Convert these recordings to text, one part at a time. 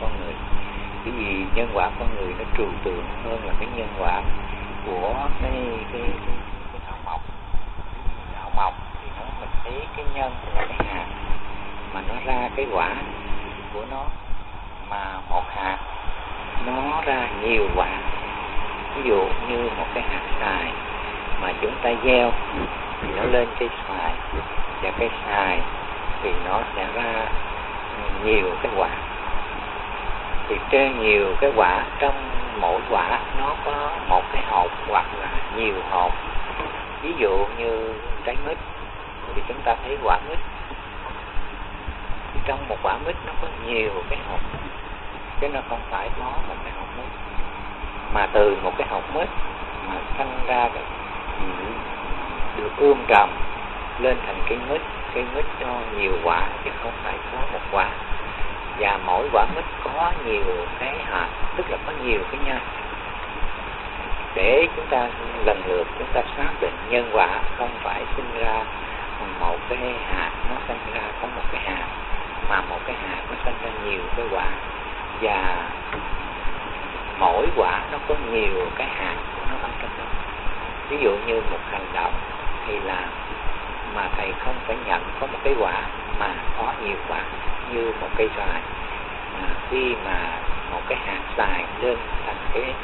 con người. Bởi vì nhân quả con người nó trừu tượng hơn là cái nhân quả của cái thảo mộc. Thảo mộc thì mình thấy cái nhân là cái hạt mà nó ra cái quả của nó, mà một hạt nó ra nhiều quả. Ví dụ như một cái hạt xoài mà chúng ta gieo thì nó lên cây xoài, và cây xoài thì nó sẽ ra nhiều cái quả. Thì trên nhiều cái quả, trong mỗi quả nó có một cái hột hoặc là nhiều hột. Ví dụ như trái mít thì chúng ta thấy quả mít, thì trong một quả mít nó có nhiều cái hột, chứ nó không phải có một cái hột mít. Mà từ một cái hột mít mà sanh ra được ươm trầm lên thành cây mít cho nhiều quả, chứ không phải có một quả. Và mỗi quả mít có nhiều cái hạt, tức là có nhiều cái nhân. Để chúng ta lần lượt chúng ta xác định nhân quả không phải sinh ra một cái hạt nó sinh ra có một cái hạt, mà một cái hạt nó sinh ra nhiều cái quả, và mỗi quả nó có nhiều cái hạt của nó ở trong đó. Ví dụ như một hành động thầy làm mà thầy không phải nhận có một cái quả mà có nhiều quả, như một cây xoài. Khi mà một cái hạt xoài lên thành cái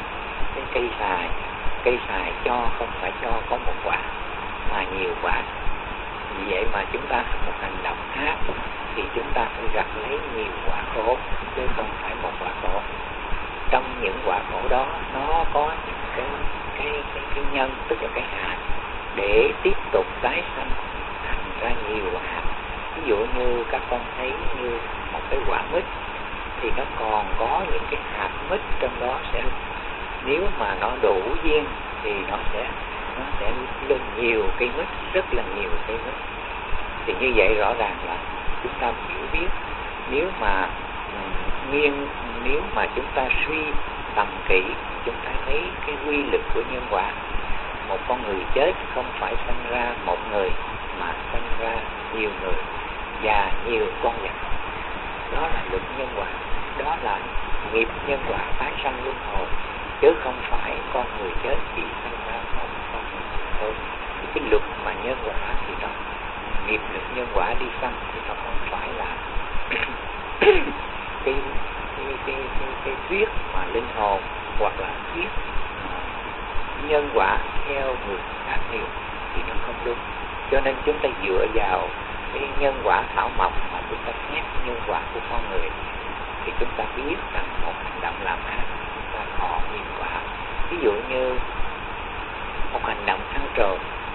cây xoài cho không phải cho có một quả mà nhiều quả. Vì vậy mà chúng ta một hành động ác thì chúng ta phải gặt lấy nhiều quả khổ, chứ không phải một quả khổ. Trong những quả khổ đó nó có những cái nhân, tức là cái hạt để tiếp tục tái sanh thành ra nhiều hạt. Ví dụ như các con thấy như một cái quả mít thì nó còn có những cái hạt mít trong đó, sẽ nếu mà nó đủ duyên thì nó sẽ lên nhiều cây mít, rất là nhiều cây mít. Thì như vậy rõ ràng là chúng ta hiểu biết, nếu mà chúng ta suy tầm kỹ, chúng ta thấy cái quy lực của nhân quả. Một con người chết không phải sinh ra một người mà sinh ra nhiều người và nhiều con vật. Đó là luật nhân quả, đó là nghiệp nhân quả tái sanh luân hồi, chứ không phải con người chết chỉ sinh ra một con người thôi. Cái luật mà nhân quả thì nó nghiệp lực nhân quả đi sanh thì nó không phải là cái thuyết mà linh hồn hoặc là thuyết nhân quả theo người khác nhiều thì nó không đúng. Cho nên chúng ta dựa vào cái nhân quả thảo mộc mà chúng ta xét nhân quả của con người, thì chúng ta biết rằng một hành động làm ác chúng ta có nhiều quả. Ví dụ như một hành động ăn trộm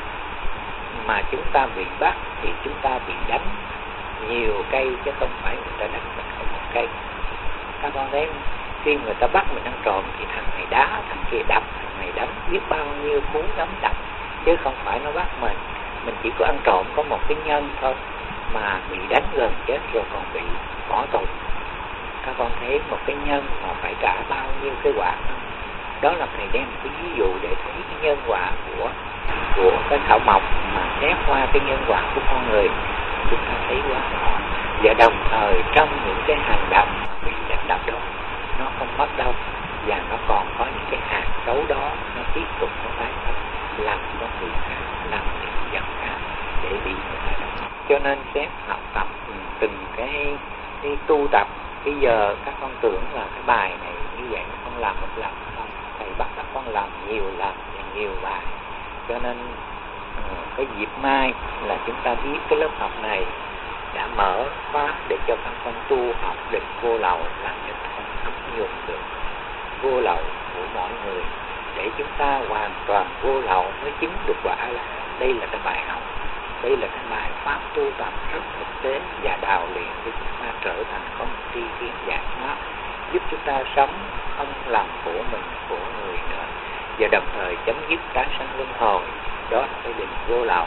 mà chúng ta bị bắt thì chúng ta bị đánh nhiều cây, chứ không phải người ta đánh mình có một cây. Các con thấy khi người ta bắt mình ăn trộm thì thằng này đá, thằng kia đập, thằng này đánh, biết bao nhiêu cú đấm đập, chứ không phải nó bắt mình. Mình chỉ có ăn trộm có một cái nhân thôi mà bị đánh gần chết rồi còn bị bỏ tù. Các con thấy một cái nhân mà phải trả bao nhiêu cái quả không? Đó là thầy đem một cái ví dụ để thấy cái nhân quả của cái thảo mộc mà xét qua cái nhân quả của con người, chúng ta thấy quá rõ. Và đồng thời trong những cái hành động bị đánh đập đó, nó không mất đâu, và nó còn có những cái hạt xấu đó nó tiếp tục nó tái phát làm con người khác, làm những vật khác để bị người ta đánh. Cho nên xét học tập từng cái tu tập. Bây giờ các con tưởng là cái bài này như vậy con làm một lần không, thầy bắt các con làm nhiều lần và nhiều bài. Cho nên cái dịp mai là chúng ta biết cái lớp học này đã mở khóa để cho các con tu học định vô lậu, làm cho các con áp dụng được vô lậu của mọi người, để chúng ta hoàn toàn vô lậu mới chứng được quả. Là đây là cái bài học, đây là cái bài pháp tu tập rất thực tế và đào luyện để chúng ta trở thành con tri kiến giải thoát, giúp chúng ta sống không làm của mình, của người nữa, và đồng thời chấm dứt tái sanh luân hồi. Đó là cái định vô lậu.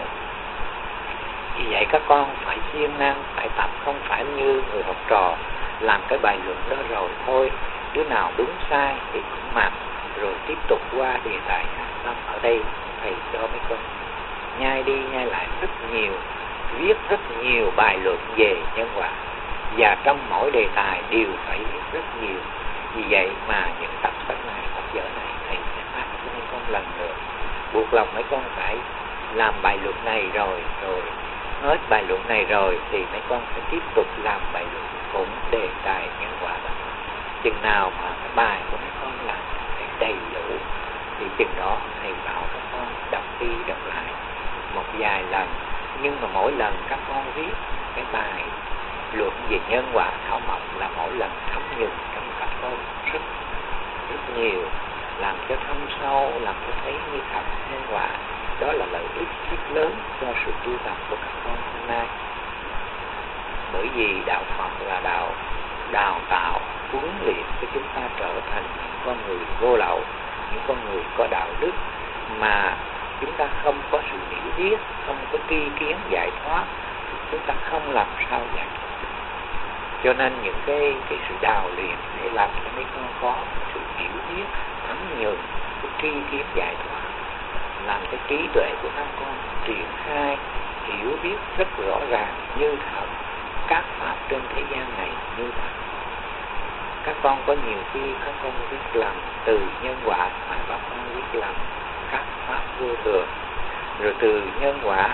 Vì vậy các con phải siêng năng, phải tập, không phải như người học trò làm cái bài luận đó rồi thôi, đứa nào đúng sai thì cũng mặc, rồi tiếp tục qua đề tài khác. Ở đây thầy cho mấy con nhai đi nhai lại rất nhiều, viết rất nhiều bài luận về nhân quả, và trong mỗi đề tài đều phải biết rất nhiều. Vì vậy mà những tập sách này, tập vở này thầy sẽ phát cho mấy con lần nữa, buộc lòng mấy con phải làm bài luận này rồi hết bài luận này rồi thì mấy con phải tiếp tục làm bài luận cũng đề tài nhân quả đó. Chừng nào mà cái bài của mấy con làm phải đầy đủ thì chừng đó thầy bảo các con đọc đi đọc lại một vài lần, nhưng mà mỗi lần các con viết cái bài luận về nhân quả thảo mộc là mỗi lần thấm nhuần trong các con rất nhiều, làm cho thâm sâu, làm cho thấy như thật nhân quả. Đó là lợi ích rất lớn cho sự tu tập của các con hôm nay. Bởi vì đạo Phật là đạo đào tạo, huấn luyện cho chúng ta trở thành những con người vô lậu, những con người có đạo đức, mà chúng ta không có sự hiểu biết, không có tri kiến giải thoát, chúng ta không làm sao giải thoát. Cho nên những cái sự đào luyện để làm cho mấy con có sự hiểu biết, thấm nhuần, cái tri kiến giải thoát, làm cho trí tuệ của các con triển khai, hiểu biết rất rõ ràng như thật các pháp trên thế gian này như thật. Các con có nhiều khi các con biết lầm từ nhân quả mà các con biết lầm các pháp vô thường, rồi từ nhân quả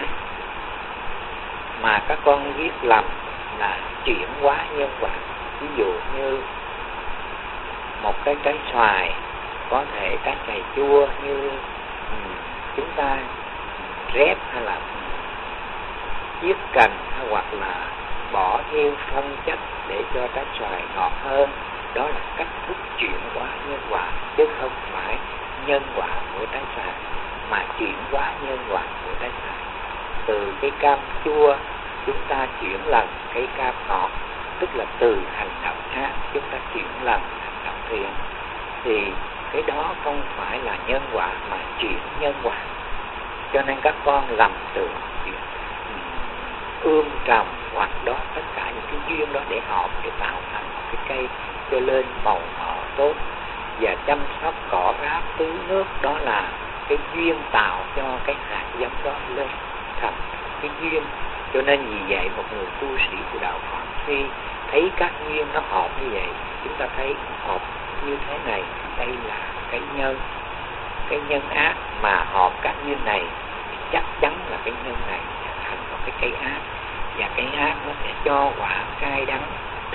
mà các con biết lầm là chuyển hóa nhân quả. Ví dụ như một cái trái xoài có thể trái cày chua như chúng ta rép hay là chiết cành, hay hoặc là bỏ thêm phân chất để cho trái xoài ngọt hơn. Đó là cách thức chuyển hóa nhân quả, chứ không phải nhân quả của trái xoài, mà chuyển hóa nhân quả của trái xoài. Từ cái cam chua chúng ta chuyển lần cái cam ngọt, tức là từ hành động ác chúng ta chuyển lần hành động thiện, thì cái đó không phải là nhân quả mà chuyển nhân quả. Cho nên các con lầm tưởng chuyện ươm trồng hoặc đó tất cả những cái duyên đó để hợp để tạo thành một cái cây cho lên màu mỡ tốt, và chăm sóc cỏ rác tưới nước, đó là cái duyên tạo cho cái hạt giống đó lên thành cái duyên. Cho nên vì vậy một người tu sĩ của đạo Phật khi thấy các duyên nó hợp như vậy, chúng ta thấy hợp như thế này, đây là cái nhân ác mà hợp các duyên này thì chắc chắn là cái nhân này sẽ thành một cái cây ác, và cái ác nó sẽ cho quả cay đắng.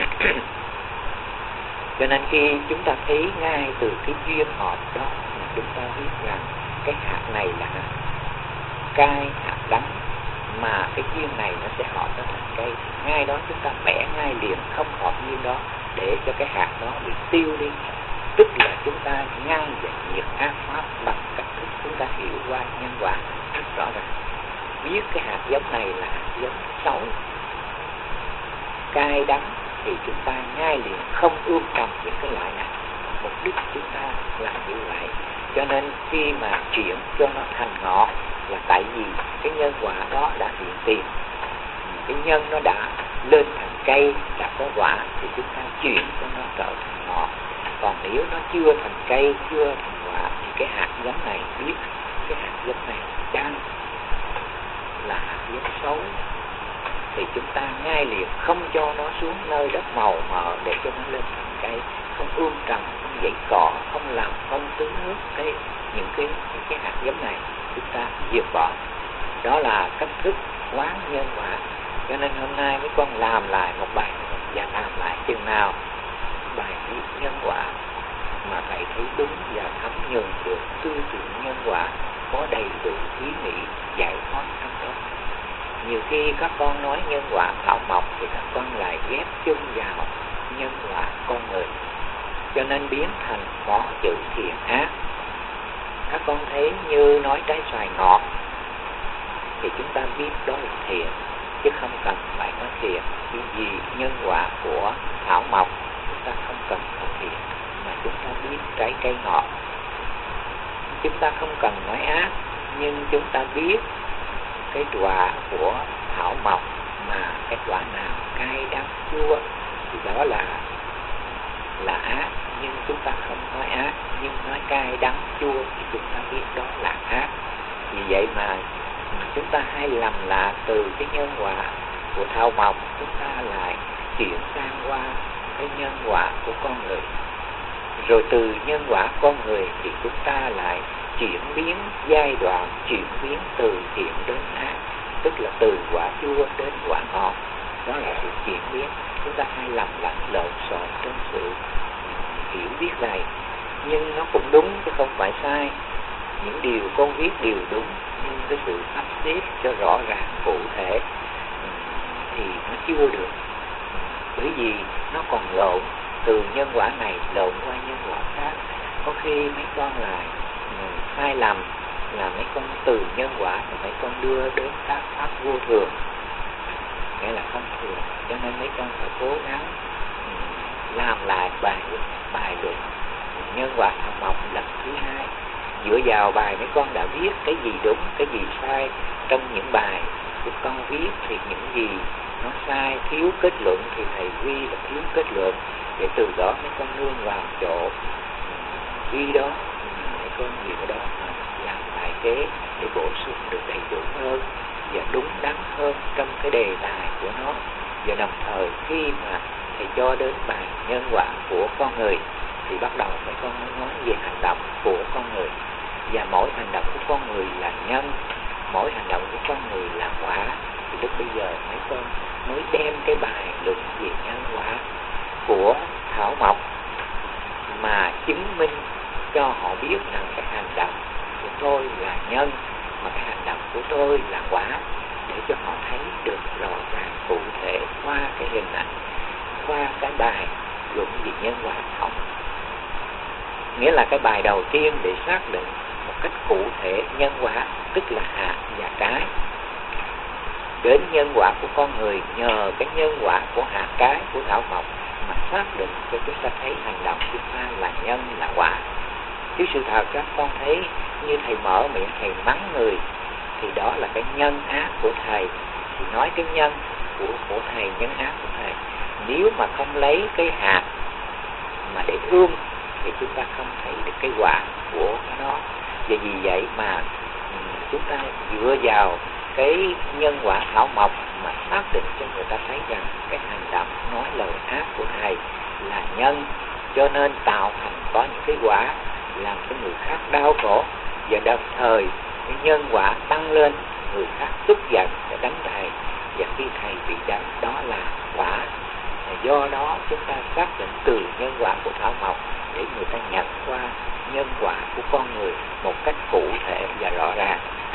Cho nên khi chúng ta thấy ngay từ cái duyên hợp đó mà chúng ta biết rằng cái hạt này là hạt cay, hạt đắng, mà cái duyên này nó sẽ hợp nó thành cây, ngay đó chúng ta bẻ ngay liền không hợp duyên đó để cho cái hạt đó bị tiêu đi. Tức là chúng ta ngăn và diệt ác pháp bằng cách thức chúng ta hiểu qua nhân quả rất rõ ràng, biết cái hạt giống này là hạt giống xấu, cay đắng, thì chúng ta ngay liền không ươm trồng những cái loại này. Mục đích chúng ta làm như vậy. Cho nên khi mà chuyển cho nó thành ngọt là tại vì cái nhân quả đó đã hiện tiền, cái nhân nó đã lên thành cây, đã có quả, thì chúng ta chuyển cho nó trở thành ngọt. Còn nếu nó chưa thành cây, chưa thành quả, thì cái hạt giống này biết cái hạt giống này đang là hạt giống xấu, thì chúng ta ngay liền không cho nó xuống nơi đất màu mỡ để cho nó lên thành cây, không ươm trồng, không dãy cỏ, không làm phân tưới nước những cái hạt giống này, chúng ta diệt bỏ. Đó là cách thức quán nhân quả. Cho nên hôm nay mấy con làm lại một bài và làm lại chừng nào bài viết nhân quả mà thầy thấy đúng và thấm nhuần được tư tưởng nhân quả, có đầy đủ ý nghĩ giải thoát trong đó. Nhiều khi các con nói nhân quả thảo mộc thì các con lại ghép chung vào nhân quả con người, cho nên biến thành có chữ thiện ác. Các con thấy như nói trái xoài ngọt thì chúng ta biết đó là thiện, chứ không cần phải nói thiện. Vì nhân quả của thảo mộc chúng ta không cần nói thiện, mà chúng ta biết trái cây ngọt. Chúng ta không cần nói ác, nhưng chúng ta biết cái quả của thảo mộc mà cái quả nào cay đắng chua thì đó là ác. Nhưng chúng ta không nói ác, nhưng nói cay đắng chua thì chúng ta biết đó là ác. Vì vậy mà chúng ta hay lầm lạc từ cái nhân quả của thảo mộc, chúng ta lại chuyển sang qua cái nhân quả của con người. Rồi từ nhân quả con người thì chúng ta lại chuyển biến giai đoạn, chuyển biến từ thiện đến ác, tức là từ quả chua đến quả ngọt. Đó là sự chuyển biến. Chúng ta hay lầm lẫn lộn xộn trong sự hiểu biết này, nhưng nó cũng đúng chứ không phải sai. Những điều con viết đều đúng, nhưng cái sự sắp xếp cho rõ ràng cụ thể thì nó chưa được, bởi vì nó còn lộn từ nhân quả này lộn qua nhân quả khác. Có khi mấy con lại sai lầm là mấy con từ nhân quả thì mấy con đưa đến các pháp vô thường, nghĩa là không thường. Cho nên mấy con phải cố gắng làm lại bài luận nhân quả thảo mộc lần thứ 2. Dựa vào bài mấy con đã viết cái gì đúng, cái gì sai. Trong những bài của con viết thì những gì nó sai, thiếu kết luận thì thầy ghi là thiếu kết luận, để từ đó mấy con nương vào chỗ ghi đó, mấy con dựa đó mà làm bài kế để bổ sung được đầy đủ hơn và đúng đắn hơn trong cái đề tài của nó. Và đồng thời khi mà thầy cho đến bài nhân quả của con người thì bắt đầu mấy con nói về hành động của con người, và mỗi hành động của con người là nhân, mỗi hành động của con người là quả. Thì lúc bây giờ mấy con mới đem cái bài luận về nhân quả của thảo mộc mà chứng minh cho họ biết rằng cái hành động của tôi là nhân, mà cái hành động của tôi là quả, để cho họ thấy được rõ ràng cụ thể qua cái hình ảnh, qua cái bài luận về nhân quả thảo mộc. Nghĩa là cái bài đầu tiên để xác định một cách cụ thể nhân quả, tức là hạt và trái. Đến nhân quả của con người nhờ cái nhân quả của hạt trái của thảo mộc mà xác định cho chúng ta thấy hành động của chúng ta là nhân là quả. Chứ sự thật các con thấy như thầy mở miệng thầy mắng người thì đó là cái nhân ác của thầy, thì nói cái nhân của thầy, nhân ác của thầy. Nếu mà không lấy cái hạt mà để ươm thì chúng ta không thấy được cái quả của nó. Và vì vậy mà chúng ta dựa vào cái nhân quả thảo mộc mà xác định cho người ta thấy rằng cái hành động nói lời ác của thầy là nhân, cho nên tạo thành có những cái quả làm cho người khác đau khổ, và đồng thời cái nhân quả tăng lên, người khác tức giận để đánh thầy, và khi thầy bị đánh đó là quả. Do đó chúng ta xác định từ nhân quả của thảo mộc để người ta nhận qua nhân quả của con người một cách cụ thể và rõ ràng.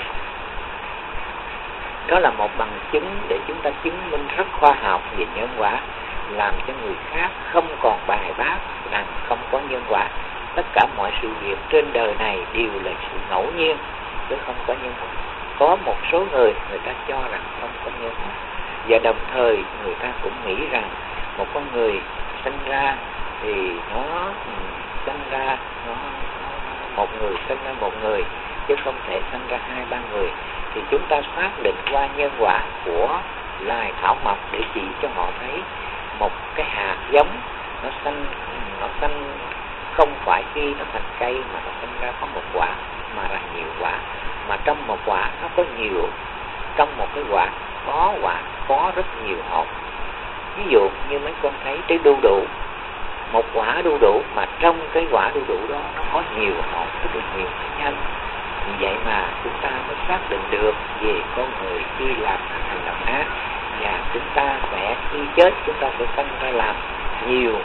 Đó là một bằng chứng để chúng ta chứng minh rất khoa học về nhân quả, làm cho người khác không còn bài bác rằng không có nhân quả. Tất cả mọi sự việc trên đời này đều là sự ngẫu nhiên, chứ không có nhân quả. Có một số người ta cho rằng không có nhân quả, và đồng thời người ta cũng nghĩ rằng một con người sinh ra thì nó sinh ra một người sinh ra một người, chứ không thể sinh ra 2-3 người. Thì chúng ta xác định qua nhân quả của loài thảo mộc để chỉ cho họ thấy một cái hạt giống nó sinh không phải khi nó thành cây mà nó sinh ra có một quả, mà là nhiều quả. Mà trong một quả nó có nhiều, trong một cái quả có rất nhiều hột. Ví dụ như mấy con thấy trái đu đủ, một quả đu đủ mà trong cái quả đu đủ đó nó có nhiều hột, rất là nhiều cái nhân. Vì vậy mà chúng ta mới xác định được về con người khi làm hành động ác, và chúng ta sẽ khi chết chúng ta sẽ sinh ra làm nhiều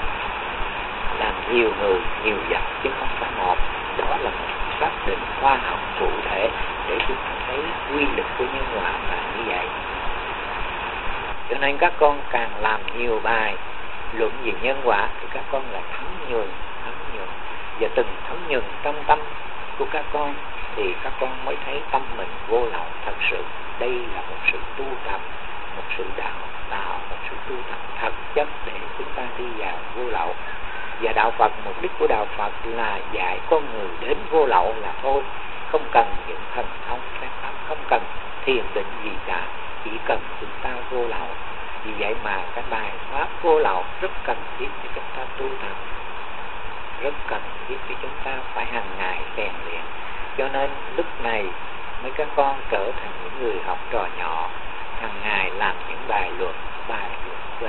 người, nhiều vật, chứ không phải một. Đó là một xác định khoa học cụ thể để chúng ta thấy quy luật của nhân quả là như vậy. Cho nên các con càng làm nhiều bài luận về nhân quả thì các con là thấm nhuần, và từng thấm nhuần trong tâm của các con thì các con mới thấy tâm mình vô lậu thật sự. Đây là một sự tu tập, một sự đạo tạo, một sự tu tập thật chất để chúng ta đi vào vô lậu. Và đạo Phật, mục đích của đạo Phật là dạy con người đến vô lậu là thôi, không cần những thần thông phép pháp, không cần thiền định gì cả, chỉ cần chúng ta vô lậu. Vì vậy mà cái bài pháp vô lậu rất cần thiết cho chúng ta tu tập, rất cần thiết cho chúng ta phải hàng ngày rèn luyện. Cho nên lúc này mấy các con trở thành những người học trò nhỏ, hàng ngày làm những bài luận về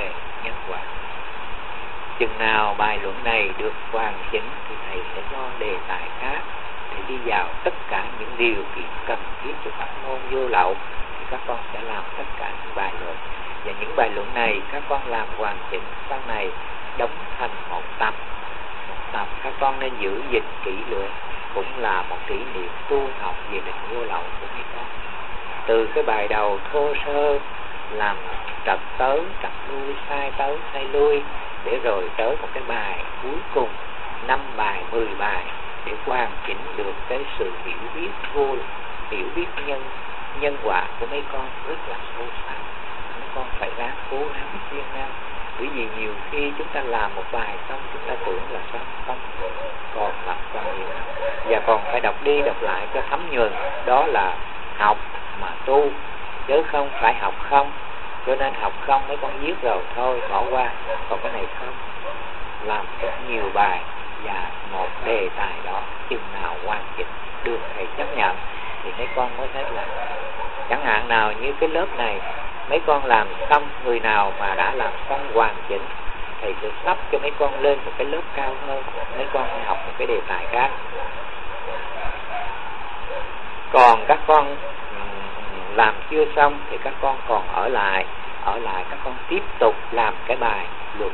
nhân quả. Chừng nào bài luận này được hoàn chỉnh thì thầy sẽ cho đề tài khác để đi vào tất cả những điều kiện cần thiết cho pháp môn vô lậu, thì các con sẽ làm tất cả những bài luận. Và những bài luận này các con làm hoàn chỉnh, sau này đóng thành một tập. Một tập các con nên giữ gìn kỹ lưỡng, cũng là một kỷ niệm tu học về định vô lậu của mấy con. Từ cái bài đầu thô sơ làm trật tới trật lui, sai tới sai lui, để rồi tới một cái bài cuối cùng 5 bài 10 bài để hoàn chỉnh được cái sự hiểu biết nhân quả của mấy con rất là sâu sắc. Mấy con phải ráng cố gắng siêng năng, bởi vì nhiều khi chúng ta làm một bài xong chúng ta tưởng là xong, không, còn làm còn nhiều lắm, và còn phải đọc đi đọc lại cho thấm nhuần. Đó là học mà tu, chứ không phải học không. Cho nên học không mấy con viết rồi thôi bỏ qua, còn cái này không, làm rất nhiều bài và một đề tài đó chừng nào hoàn chỉnh được thầy chấp nhận thì mấy con mới thấy là, chẳng hạn nào như cái lớp này mấy con làm xong, người nào mà đã làm xong hoàn chỉnh thầy sẽ sắp cho mấy con lên một cái lớp cao hơn, mấy con phải học một cái đề tài khác. Còn các con làm chưa xong thì các con còn ở lại các con tiếp tục làm cái bài luận,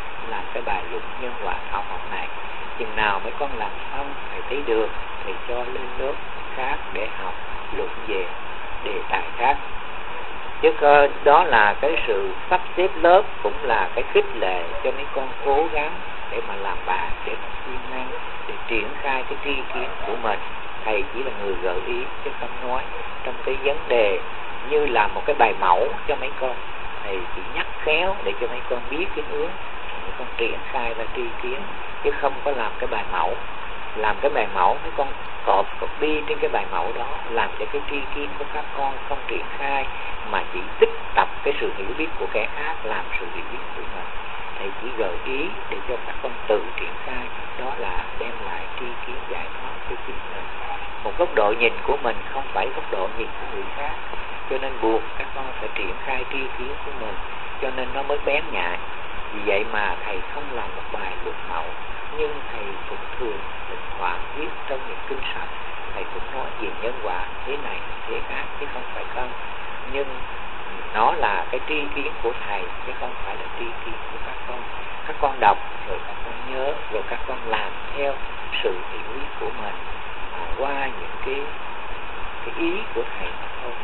nhân quả thảo học này. Chừng nào mấy con làm xong thầy thấy được, thầy cho lên lớp khác để học luận về đề tài khác. Chứ đó là cái sự sắp xếp lớp, cũng là cái khích lệ cho mấy con cố gắng để mà làm bài, để mà siêng năng, để triển khai cái tri kiến của mình. Thầy chỉ là người gợi ý chứ không nói trong cái vấn đề như là một cái bài mẫu cho mấy con. Thầy chỉ nhắc khéo để cho mấy con biết cái hướng, mấy con triển khai ra tri kiến, chứ không có làm cái bài mẫu. Làm cái bài mẫu mấy con copy trên cái bài mẫu đó, làm cho cái tri kiến của các con không triển khai, mà chỉ tích tập cái sự hiểu biết của kẻ khác làm sự hiểu biết của mình. Thầy chỉ gợi ý để cho các con tự triển khai, đó là đem lại tri kiến giải thoát cho chính mình. Một góc độ nhìn của mình không phải góc độ nhìn của người khác, cho nên buộc các con phải triển khai tri kiến của mình, cho nên nó mới bén nhạy. Vì vậy mà thầy không làm một bài luận mẫu, nhưng thầy cũng thường thỉnh thoảng viết trong những kinh sách, thầy cũng nói về nhân quả thế này thế khác, chứ không phải không. Nhưng nó là cái tri kiến của thầy, chứ không phải là tri kiến của các con. Các con đọc rồi các con nhớ, rồi các con làm theo sự hiểu biết của mình, qua những cái ý của thầy mà thôi.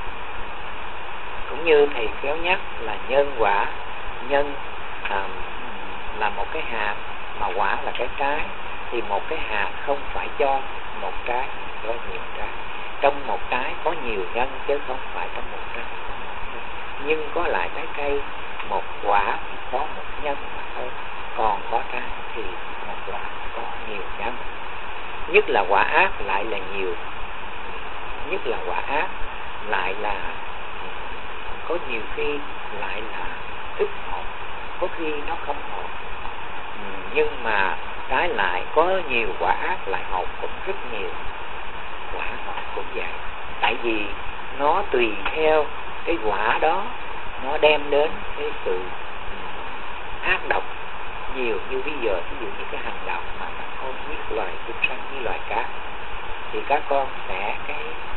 Cũng như thầy khéo nhắc là nhân quả, nhân là một cái hạt, mà quả là cái trái, thì một cái hạt không phải cho một trái, cho nhiều trái. Trong một trái có nhiều nhân, chứ không phải trong một trái có một nhân. Nhưng có lại trái cây, một quả thì có một nhân mà thôi, còn có trái thì một quả có nhiều nhân. Nhất là quả ác lại là nhiều, nhất là quả ác lại là có nhiều khi lại là ít hột, có khi nó không hột. Nhưng mà trái lại có nhiều quả ác lại hột cũng rất nhiều, quả ngọt cũng vậy. Tại vì nó tùy theo cái quả đó, nó đem đến cái sự ác độc nhiều. Như bây giờ ví dụ như cái hành động mà các con giết loài chúng sanh như loài cá, thì các con sẽ cái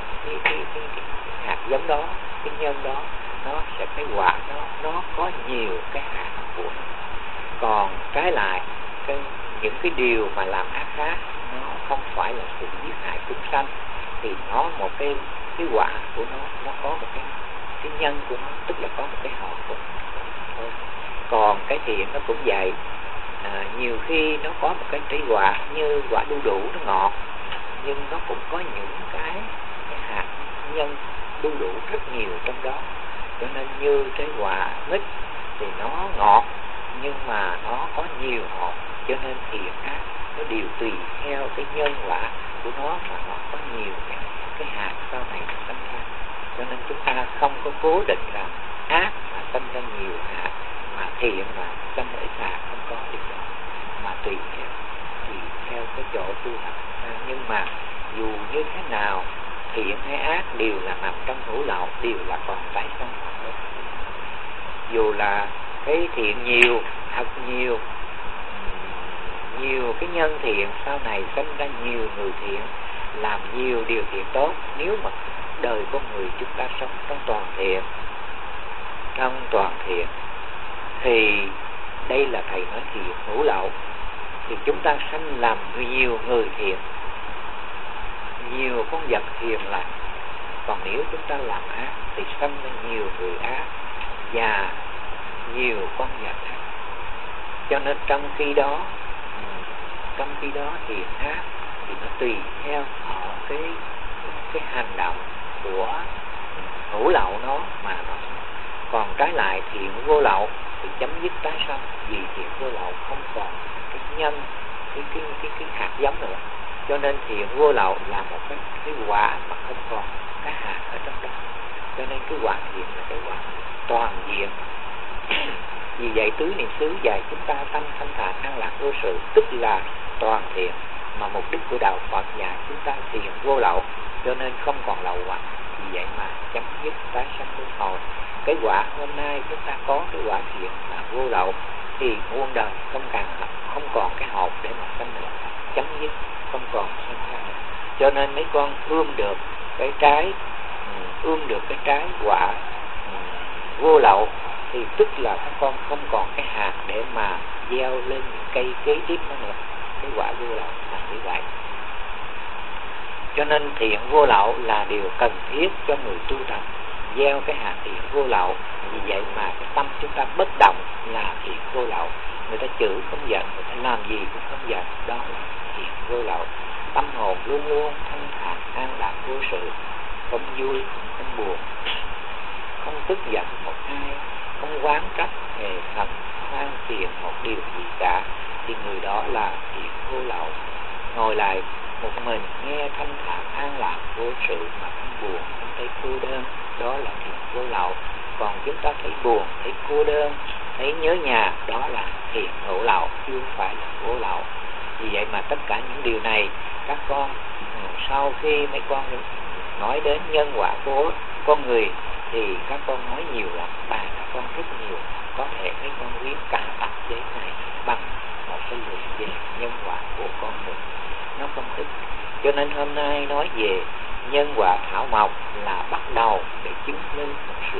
hạt giống đó, cái nhân đó, nó sẽ cái quả nó có nhiều cái hạt của nó. Còn trái lại những cái điều mà làm ác khác, nó không phải là sự giết hại chúng sanh, thì nó một cái quả của nó có một cái nhân của nó, tức là có một cái hậu của nó thôi. Còn cái thiện nó cũng vậy, nhiều khi nó có một cái trái quả như quả đu đủ, nó ngọt, nhưng nó cũng có những cái hạt nhân đu đủ rất nhiều trong đó. Cho nên như trái quả mít thì nó ngọt, nhưng mà nó có nhiều hột, cho nên thiện ác nó đều tùy theo cái nhân quả của nó mà nó có nhiều cái hạt sau này nó sinh ra. Cho nên chúng ta không có cố định rằng ác mà sinh ra nhiều hạt, mà thiện mà sinh ra ít hạt, không có điều đó, mà tùy theo cái chỗ tu học. Nhưng mà dù như thế nào, thiện hay ác đều là nằm trong hữu lậu, đều là còn tái sinh. Dù là cái thiện nhiều, thật nhiều, nhiều cái nhân thiện, sau này sinh ra nhiều người thiện, làm nhiều điều thiện tốt. Nếu mà đời con người chúng ta sống trong toàn thiện, thì đây là thầy nói thiện hữu lậu, thì chúng ta sanh làm nhiều người thiện, nhiều con vật hiền lành. Còn nếu chúng ta làm ác thì sanh ra nhiều người ác và nhiều con vật ác. Cho nên trong khi đó thiện ác thì nó tùy theo ở cái hành động của hữu lậu nó mà nó. Còn trái lại thiện vô lậu thì chấm dứt tái sanh, vì thiện vô lậu không còn cái nhân, cái hạt giống nữa. Cho nên thiện vô lậu là một cái quả mà không còn cái hạt ở trong đó. Cho nên cái quả thiện là cái quả toàn diện. Vì vậy tứ niệm xứ dạy chúng ta tâm thanh thản an lạc vô sự, tức là toàn thiện. Mà mục đích của đạo Phật dạy chúng ta thiện vô lậu, cho nên không còn lậu hoặc. Vì vậy mà chấm dứt tái sanh luân hồi. Cái quả hôm nay chúng ta có cái quả thiện là vô lậu, thì muôn đời không còn cái hộp để mà sanh nữa, chấm dứt không còn sanh ra nữa. Cho nên mấy con ươm được cái trái quả vô lậu, thì tức là các con không còn cái hạt để mà gieo lên những cây kế tiếp nữa. Cái quả vô lậu là như vậy. Cho nên thiện vô lậu là điều cần thiết cho người tu tập, gieo cái hạt thiện vô lậu. Vì vậy mà cái tâm chúng ta bất động là thiện vô lậu. Người ta chửi không giận, người ta làm gì cũng không giận, đó là thiện vô lậu. Tâm hồn luôn luôn thanh thản an lạc vô sự, không vui không buồn, không tức giận một ai, không oán trách hề thần than phiền một điều gì cả, thì người đó là thiện vô lậu. Ngồi lại một mình nghe thanh thản an lạc vô sự mà không buồn, không thấy cô đơn, đó là thiện vô lậu. Còn chúng ta thấy buồn, thấy cô đơn, thấy nhớ nhà, đó là thiện hữu lậu, chứ không phải là vô lậu. Vì vậy mà tất cả những điều này các con sau khi mấy con nói đến nhân quả của con người thì các con nói nhiều lắm, bài các con rất nhiều. Có thể mấy con viết cả tập giấy này bằng một cái luận về nhân quả của con người, nó không thích. Cho nên hôm nay nói về nhân quả thảo mộc là bắt đầu để chứng minh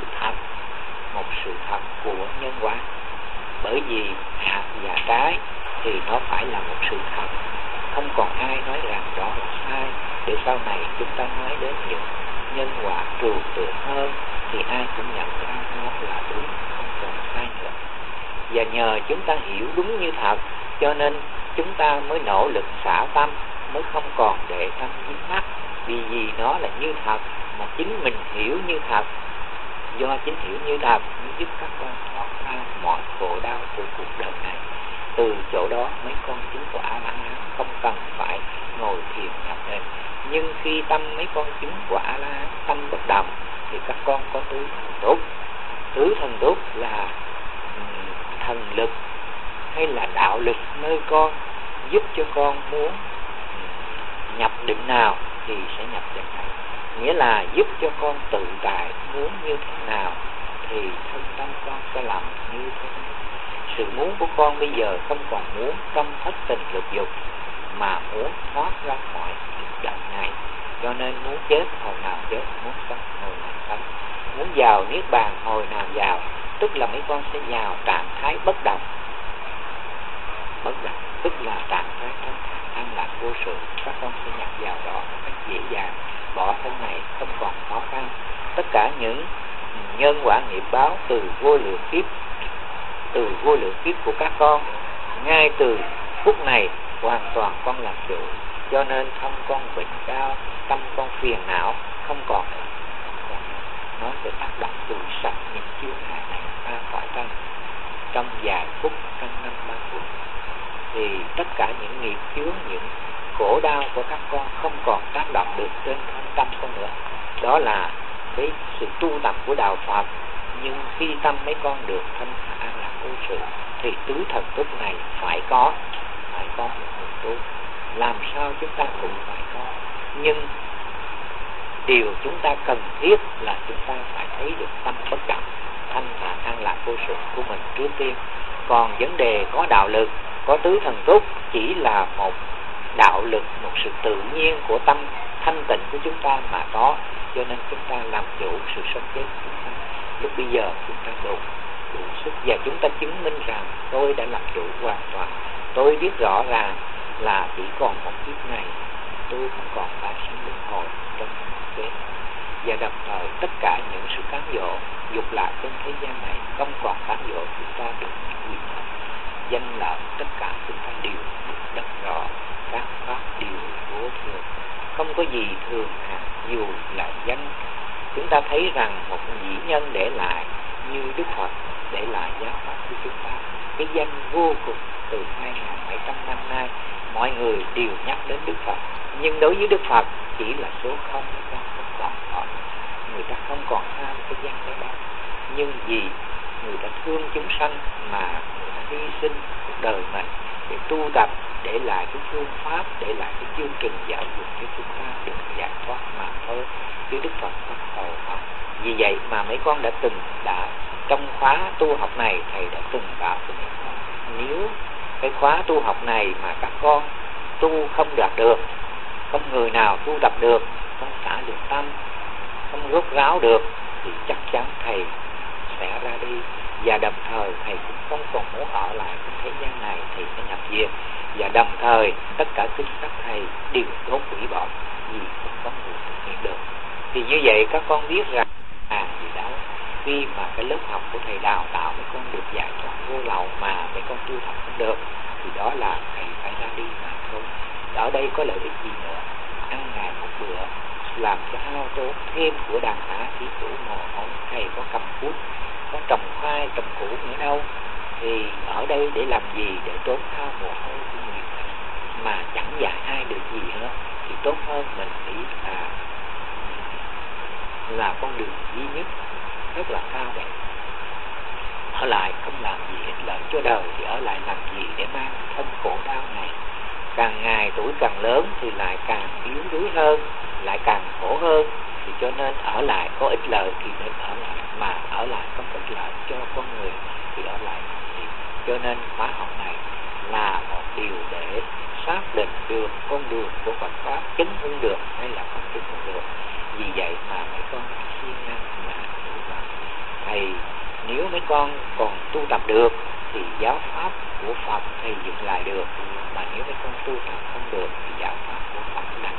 một sự thật của nhân quả. Bởi vì hạt và trái thì nó phải là một sự thật, không còn ai nói rằng đó là sai. Để sau này chúng ta nói đến những nhân quả trừu tượng hơn thì ai cũng nhận ra nó là đúng, không còn sai nữa. Và nhờ chúng ta hiểu đúng như thật, cho nên chúng ta mới nỗ lực xả tâm, mới không còn để tâm dính mắc. Vì nó là như thật mà chính mình hiểu như thật. Do chính hiểu như thật mới giúp các con thoát ra mọi khổ đau của cuộc đời này. Từ chỗ đó mấy con chứng quả A-la-hán không cần phải ngồi thiền nhập định. Nhưng khi tâm mấy con chứng quả A-la-hán tâm bất động thì các con có tứ thần túc. Tứ thần túc là thần lực hay là đạo lực nơi con, giúp cho con muốn nhập định nào thì sẽ nhập định này. Nghĩa là giúp cho con tự tại, muốn như thế nào thì thân tâm con sẽ làm như thế nào. Sự muốn của con bây giờ không còn muốn trong thất tình lục dục, mà muốn thoát ra khỏi dục động này. Cho nên muốn chết hồi nào chết, muốn sống hồi nào sống, muốn vào niết bàn hồi nào vào. Tức là mấy con sẽ vào trạng thái bất động. Bất động tức là trạng thái thanh thản an lạc vô sự. Các con sẽ nhập vào đó một cách dễ dàng, bỏ thân này không còn khó khăn. Tất cả những nhân quả nghiệp báo từ vô lượng kiếp của các con, ngay từ phút này hoàn toàn con làm chủ. Cho nên thân con bệnh đau, tâm con phiền não không còn nữa. Nó sẽ tác động từ sạch những chướng ngại này ra khỏi thân trong vài phút, trong 5-3 phút. Thì tất cả những nghiệp chướng, những khổ đau của các con không còn tác động được trên thân tâm con nữa. Đó là cái sự tu tập của đạo Phật. Nhưng khi tâm mấy con được thanh thản an lạc vô sự thì tứ thần túc này phải có một người tu. Làm sao chúng ta cũng phải có. Nhưng điều chúng ta cần thiết là chúng ta phải thấy được tâm bất động. thanh thản an lạc vô sự của mình trước tiên. Còn vấn đề có đạo lực, có tứ thần túc chỉ là một đạo lực, một sự tự nhiên của tâm thanh tịnh của chúng ta mà có. Cho nên chúng ta làm chủ sự sống chết của chúng ta. Lúc bây giờ chúng ta đủ sức và chúng ta chứng minh rằng tôi đã làm chủ hoàn toàn. Tôi biết rõ ràng là chỉ còn một kiếp này, tôi không còn phải sinh luân hồi trong thế. Và đồng thời tất cả những sự cám dỗ dục lạc trên thế gian này không còn cám dỗ chúng ta được gì hết. Danh lợi tất cả chúng ta đều biết rất rõ, các pháp đều vô thường, không có gì thường hạt dù là danh. Chúng ta thấy rằng một vĩ nhân để lại như Đức Phật để lại giáo pháp của chúng ta, cái danh vô cùng. Từ 2.700 năm nay mọi người đều nhắc đến Đức Phật, nhưng đối với Đức Phật chỉ là số không, không còn họ. Người ta không còn ham cái danh đó đâu, nhưng vì người ta thương chúng sanh mà người ta hy sinh cuộc đời mình để tu tập, để lại cái phương pháp, để lại cái chương trình giáo dục cho chúng ta được giải thoát mà thôi. Chứ Đức Phật không cầu học. Vì vậy mà mấy con đã trong khóa tu học này thầy đã từng bảo với mấy con, nếu cái khóa tu học này mà các con tu không đạt được, không người nào tu tập được, không xả được tâm, không rốt ráo được, thì chắc chắn thầy sẽ ra đi. Và đồng thời thầy cũng không còn muốn ở lại trong thế gian này, thầy sẽ nhập diệt. Và đồng thời tất cả kinh sách thầy đều đốt hủy bỏ vì không có người thực hiện được. Thì như vậy các con biết rằng gì đó, khi mà cái lớp học của thầy đào tạo mấy con được giải thoát vô lậu mà mấy con tu tập không được, thì đó là thầy phải ra đi mà thôi. Ở đây có lợi ích gì nữa? Ăn ngày một bữa làm cho hao tốn thêm của đàn hạ chỉ cũ mồ hôi. Thầy có cầm bút, có trồng khoai, trồng củ nữa đâu. Thì ở đây để làm gì? Để tốn hao mồ hôi của người ta mà chẳng dạy ai được gì hết. Thì tốt hơn mình nghĩ là con đường duy nhất rất là cao đẹp. Ở lại không làm gì ích lợi cho đời thì ở lại làm gì để mang thân khổ đau này. Càng ngày tuổi càng lớn thì lại càng yếu đuối hơn, lại càng khổ hơn. Thì cho nên ở lại có ích lợi thì nên ở lại, mà ở lại không có ích lợi cho con người thì ở lại làm gì. Cho nên khóa học này là một điều để xác định được con đường của Phật pháp chứng minh được hay là không chứng minh được. Vì vậy mà mấy con siêng năng mà tu tập. Thầy nếu mấy con còn tu tập được thì giáo pháp của Phật thầy dựng lại được, mà nếu mấy con tu tập không được thì giáo pháp của Phật đành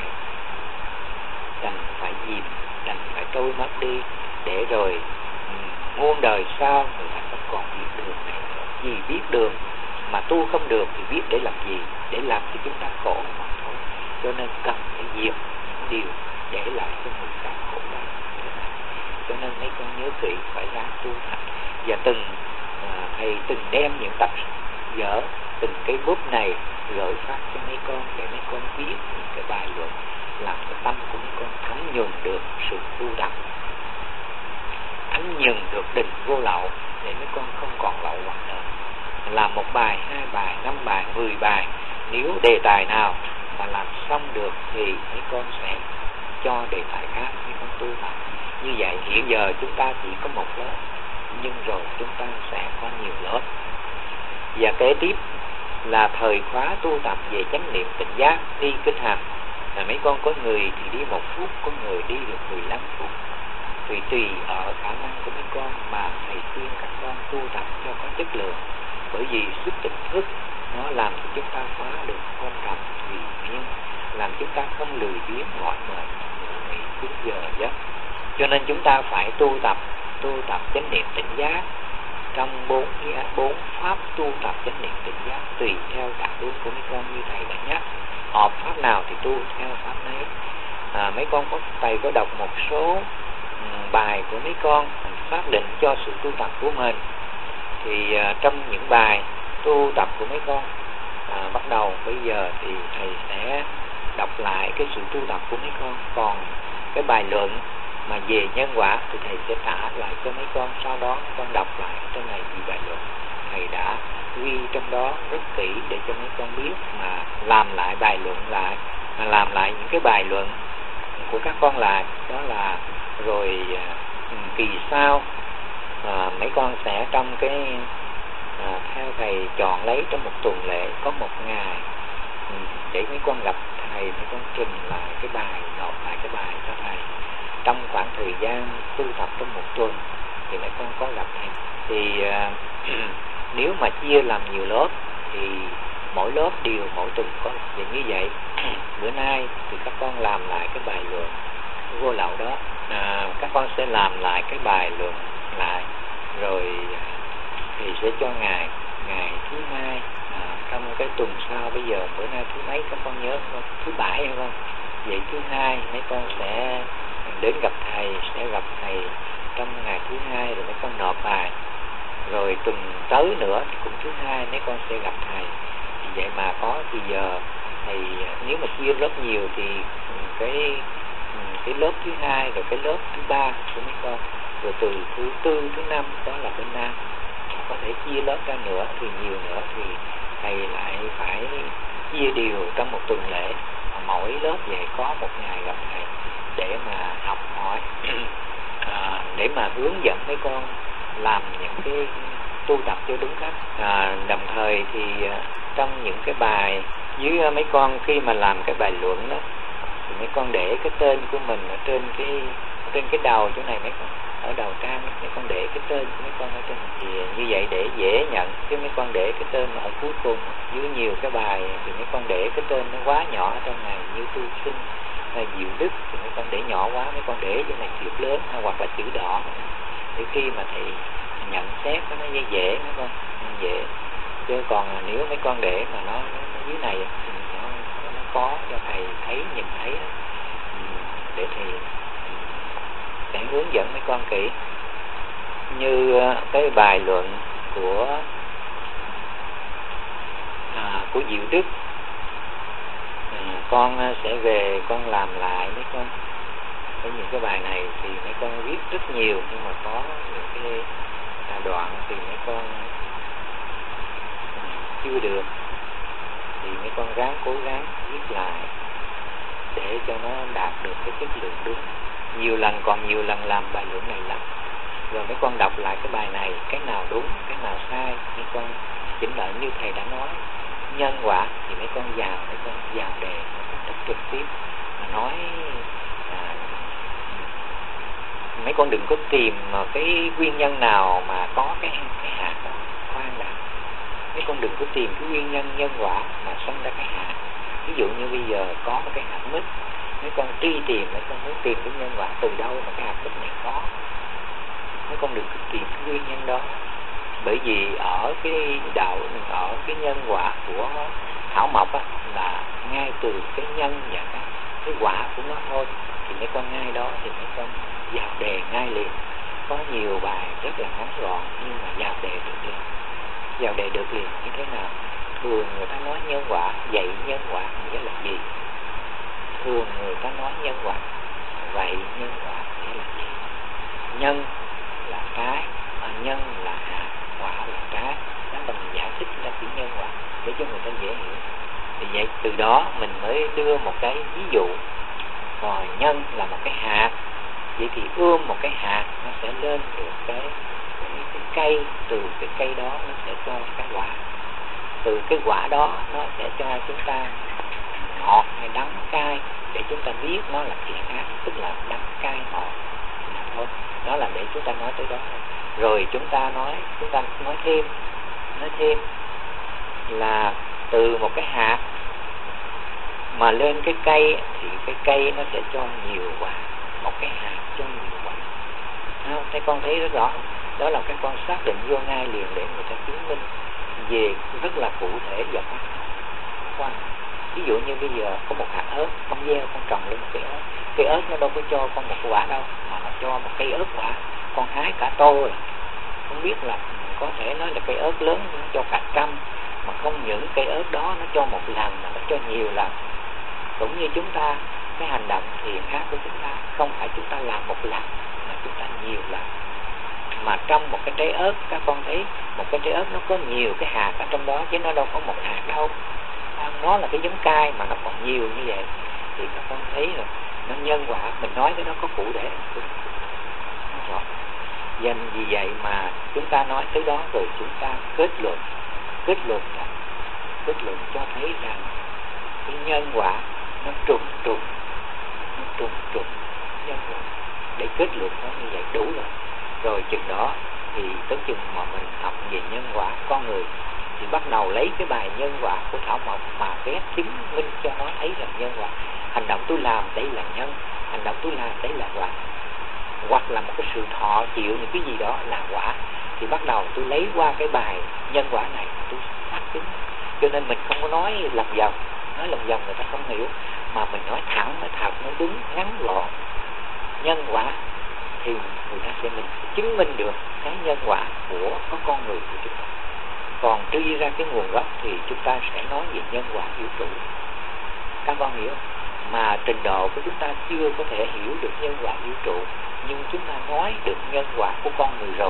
phải dìm, đành phải trôi mất đi, để rồi muôn đời sau người ta không còn biết đường này nữa. Vì biết đường mà tu không được thì biết để làm gì? Để làm cho chúng ta khổ mà thôi. Cho nên cần phải diệt những điều để lại cho người khác khổ đau. Cho nên mấy con nhớ kỹ phải ráng tu hành. Và thầy từng đem những tập vở, từng cái bút này gửi phát cho mấy con để mấy con viết những cái bài luận, làm cho tâm của mấy con thấm nhuần được sự tu tập, thấm nhuần được định vô lậu, để mấy con không còn lậu hoặc nữa. Làm 1 bài, 2 bài, 5 bài, 10 bài, nếu đề tài nào mà làm xong được thì mấy con sẽ cho đề tài khác mấy con tu tập. Như vậy hiện giờ chúng ta chỉ có 1 lớp, nhưng rồi chúng ta sẽ có nhiều lớp. Và kế tiếp là thời khóa tu tập về chánh niệm tỉnh giác đi kinh hành. Mấy con có người thì đi 1 phút, có người đi được 15 phút. Tùy ở khả năng của mấy con mà thầy khuyên các con tu tập cho có chất lượng. Bởi vì sức tỉnh thức nó làm cho chúng ta phá được con trầm tùy miên, làm chúng ta không lười biếng mỏi mệt, nghỉ đúng giờ giấc. Cho nên chúng ta phải tu tập chánh niệm tỉnh giác trong 4 pháp tu tập chánh niệm tỉnh giác, tùy theo đặc tướng của mấy con như thầy đã nhắc. Hợp pháp nào thì tu theo pháp đấy. Mấy con thầy có đọc một số bài của mấy con xác định cho sự tu tập của mình. Thì trong những bài tu tập của mấy con bắt đầu bây giờ thì thầy sẽ đọc lại cái sự tu tập của mấy con. Còn cái bài luận mà về nhân quả thì thầy sẽ trả lại cho mấy con, sau đó con đọc lại trong này vì bài luận thầy đã ghi trong đó rất kỹ để cho mấy con biết mà làm lại bài luận lại, mà làm lại những cái bài luận của các con lại. Đó là rồi kỳ sau mấy con sẽ trong cái theo thầy chọn lấy trong một tuần lễ có một ngày để mấy con gặp thầy, mấy con trình lại cái bài, nộp lại cái bài cho thầy. Trong khoảng thời gian tu tập trong một tuần thì mấy con có gặp thầy. Thì nếu mà chia làm nhiều lớp thì mỗi lớp đều mỗi tuần có vậy. Như vậy bữa nay thì các con làm lại cái bài luận vô lậu đó, các con sẽ làm lại cái bài luận lại, rồi thì sẽ cho ngày thứ hai trong cái tuần sau. Bây giờ bữa nay thứ mấy các con nhớ không? Thứ bảy hay không? Vậy thứ hai mấy con sẽ đến gặp thầy, sẽ gặp thầy trong ngày thứ hai, rồi mấy con nộp bài. Rồi tuần tới nữa thì cũng thứ hai mấy con sẽ gặp thầy. Thì vậy mà có thì giờ thầy nếu mà chia lớp nhiều thì cái lớp thứ hai, rồi cái lớp thứ ba của mấy con, rồi từ thứ tư thứ năm đó là bên Nam có thể chia lớp ra nữa, thì nhiều nữa thì thầy lại phải chia đều trong một tuần lễ, mỗi lớp vậy có một ngày gặp thầy để mà học hỏi để mà hướng dẫn mấy con làm những cái tu tập cho đúng cách. Đồng thời thì trong những cái bài dưới mấy con khi mà làm cái bài luận đó thì mấy con để cái tên của mình ở trên cái đầu chỗ này, mấy con ở đầu trang mấy con để cái tên của mấy con ở trên, thì như vậy để dễ nhận. Chứ mấy con để cái tên ở cuối cùng dưới nhiều cái bài thì mấy con để cái tên nó quá nhỏ ở trong này, như Tu Sinh hay Diệu Đức thì mấy con để nhỏ quá, mấy con để chỗ này chữ lớn hoặc là chữ đỏ để khi mà thầy nhận xét nó dễ mấy con, dễ. Chứ còn nếu mấy con để mà nó dưới này thì nó khó cho thầy thấy, nhìn thấy đó. Để thầy sẽ hướng dẫn mấy con kỹ. Như cái bài luận của Diệu Đức, con sẽ về con làm lại mấy con. Có những cái bài này thì mấy con viết rất nhiều, nhưng mà có những cái đoạn thì mấy con chưa được, thì mấy con cố gắng viết lại để cho nó đạt được cái chất lượng đúng. Còn nhiều lần làm bài luận này lắm, rồi mấy con đọc lại cái bài này, cái nào đúng cái nào sai mấy con chỉnh lại như thầy đã nói. Nhân quả thì mấy con vào đề rất trực tiếp mà nói. Mấy con đừng có tìm cái nguyên nhân nào mà có cái hạt đó, khoan đã. Mấy con đừng có tìm cái nguyên nhân nhân quả mà sinh ra cái hạt. Ví dụ như bây giờ có một cái hạt mít, mấy con truy tìm, mấy con muốn tìm cái nhân quả từ đâu mà cái hạt mít này có. Mấy con đừng có tìm cái nguyên nhân đó, bởi vì ở cái nhân quả của thảo mộc á, là ngay từ cái nhân và cái quả của nó thôi, thì mấy con ngay đó thì mấy con vào đề ngay liền. Có nhiều bài rất là ngắn gọn nhưng mà vào đề được liền. Như thế nào? Thường người ta nói nhân quả, vậy nhân quả nghĩa là gì? Thường người ta nói nhân quả, vậy nhân quả nghĩa là gì? Nhân là trái, nhân là hạt, quả là trái. Đó là mình giải thích ra chữ nhân quả để cho người ta dễ hiểu. Thì vậy từ đó mình mới đưa một cái ví dụ. Rồi nhân là một cái hạt, vậy thì ươm một cái hạt nó sẽ lên được cái cây, từ cái cây đó nó sẽ cho cái quả, từ cái quả đó nó sẽ cho chúng ta ngọt hay đắng cay, để chúng ta biết nó là thiện ác, tức là đắng cay ngọt thôi. Đó là để chúng ta nói tới đó. Rồi chúng ta nói thêm là từ một cái hạt mà lên cái cây thì cái cây nó sẽ cho nhiều quả, một cái hạt cho nhiều quả. Thấy con thấy rất rõ, đó là cái con xác định vô ngay liền để người ta chứng minh về rất là cụ thể và khoa. Ví dụ như bây giờ có một hạt ớt, con gieo con trồng lên một cây ớt nó đâu có cho con một quả đâu, mà nó cho một cây ớt quả, con hái cả tô rồi. Không biết là có thể nói là cây ớt lớn nó cho cả trăm, mà không những cây ớt đó nó cho một lần mà nó cho nhiều lần. Cũng như chúng ta, cái hành động thiện ác của chúng ta không phải chúng ta làm một lần mà chúng ta nhiều lần. Mà trong một cái trái ớt, các con thấy một cái trái ớt nó có nhiều cái hạt ở trong đó, chứ nó đâu có một hạt đâu. Nó là cái giống cay mà nó còn nhiều như vậy, thì các con thấy rồi, nó nhân quả. Mình nói cái đó có cụ thể. Vì vậy mà chúng ta nói tới đó rồi chúng ta kết luận cho thấy rằng cái nhân quả nó trùng nhân quả. Để kết luận nó như vậy đủ rồi. Rồi chừng đó thì tới chừng mà mình học về nhân quả con người thì bắt đầu lấy cái bài nhân quả của Thảo Mộc mà vẽ chứng minh cho nó thấy rằng nhân quả. Hành động tôi làm đấy là nhân, hành động tôi làm đấy là quả, hoặc là một cái sự thọ chịu những cái gì đó là quả. Thì bắt đầu tôi lấy qua cái bài nhân quả này tôi xác chứng. Cho nên mình không có nói lòng vòng người ta không hiểu, mà mình nói thẳng, nói thật, nói đúng, ngắn gọn nhân quả thì người ta sẽ mình chứng minh được cái nhân quả của có con người của chúng ta. Còn truy ra cái nguồn gốc thì chúng ta sẽ nói về nhân quả vũ trụ. Các con hiểu không? Mà trình độ của chúng ta chưa có thể hiểu được nhân quả vũ trụ, nhưng chúng ta nói được nhân quả của con người rồi.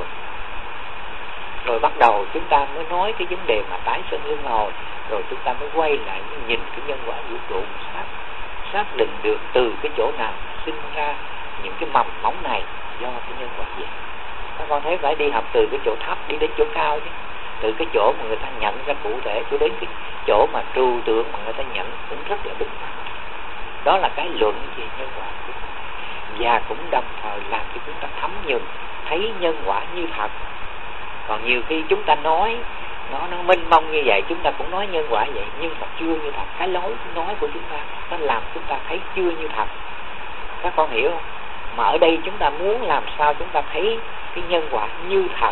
Rồi bắt đầu chúng ta mới nói cái vấn đề mà tái sinh luân hồi, rồi chúng ta mới quay lại nhìn cái nhân quả vũ trụ, xác định được từ cái chỗ nào sinh ra những cái mầm móng này do cái nhân quả gì. Các con thấy phải đi học từ cái chỗ thấp đi đến chỗ cao chứ. Từ cái chỗ mà người ta nhận ra cụ thể cho đến cái chỗ mà trừu tượng mà người ta nhận cũng rất là đúng. Đó là cái luận về nhân quả, và cũng đồng thời làm cho chúng ta thấm nhuần thấy nhân quả như thật. Còn nhiều khi chúng ta nói nó mênh mông như vậy, chúng ta cũng nói nhân quả vậy, nhưng mà chưa như thật. Cái lối nói của chúng ta nó làm chúng ta thấy chưa như thật. Các con hiểu không? Mà ở đây chúng ta muốn làm sao chúng ta thấy cái nhân quả như thật,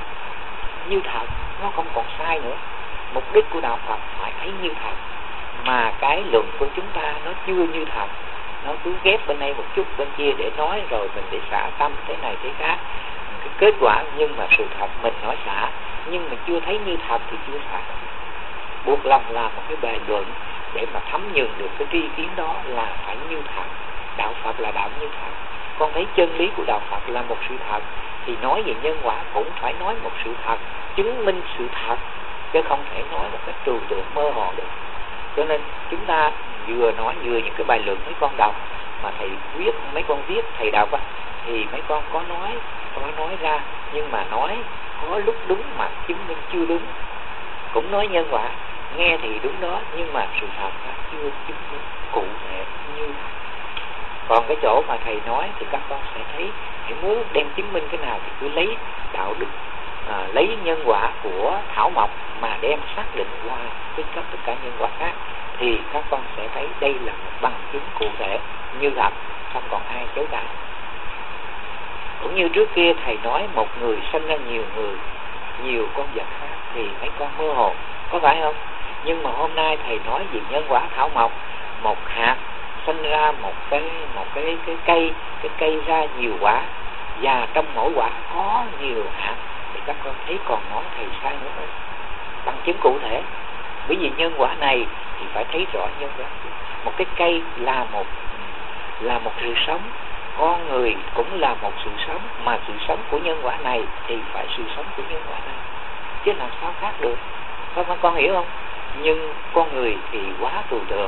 nó không còn sai nữa. Mục đích của đạo Phật phải thấy như thật, mà cái luận của chúng ta nó chưa như thật, nó cứ ghép bên đây một chút bên kia để nói, rồi mình để xả tâm thế này thế khác, cái kết quả nhưng mà sự thật mình nói xả, nhưng mình chưa thấy như thật thì chưa xả. Buộc lòng làm một cái bài luận để mà thấm nhuần được cái tri kiến đó là phải như thật. Đạo Phật là đạo như thật. Con thấy chân lý của đạo Phật là một sự thật, thì nói về nhân quả cũng phải nói một sự thật, chứng minh sự thật, chứ không thể nói một cách trừu tượng mơ hồ được. Cho nên chúng ta vừa nói vừa những cái bài luận mấy con đọc mà thầy viết, mấy con viết thầy đọc á, thì mấy con có nói ra, nhưng mà nói có lúc đúng mà chứng minh chưa đúng. Cũng nói nhân quả nghe thì đúng đó, nhưng mà sự thật chưa chứng minh cụ thể như thật. Còn cái chỗ mà thầy nói thì các con sẽ thấy, hãy muốn đem chứng minh cái nào thì cứ lấy đạo đức, lấy nhân quả của Thảo Mộc mà đem xác định qua tất cả nhân quả khác, thì các con sẽ thấy đây là một bằng chứng cụ thể như thật, không còn ai chối cãi. Cũng như trước kia thầy nói một người sinh ra nhiều người, nhiều con vật khác thì mấy con mơ hồ, có phải không? Nhưng mà hôm nay thầy nói về nhân quả Thảo Mộc, một hạt sinh ra một cái cây ra nhiều quả, và trong mỗi quả có nhiều hạt, thì các con thấy còn nói thầy sai nữa rồi. Bằng chứng cụ thể, bởi vì nhân quả này thì phải thấy rõ nhân quả. Một cái cây là một sự sống, con người cũng là một sự sống, mà sự sống của nhân quả này thì phải sự sống của nhân quả này, chứ làm sao khác được. Con hiểu không? Nhưng con người thì quá trừu tượng.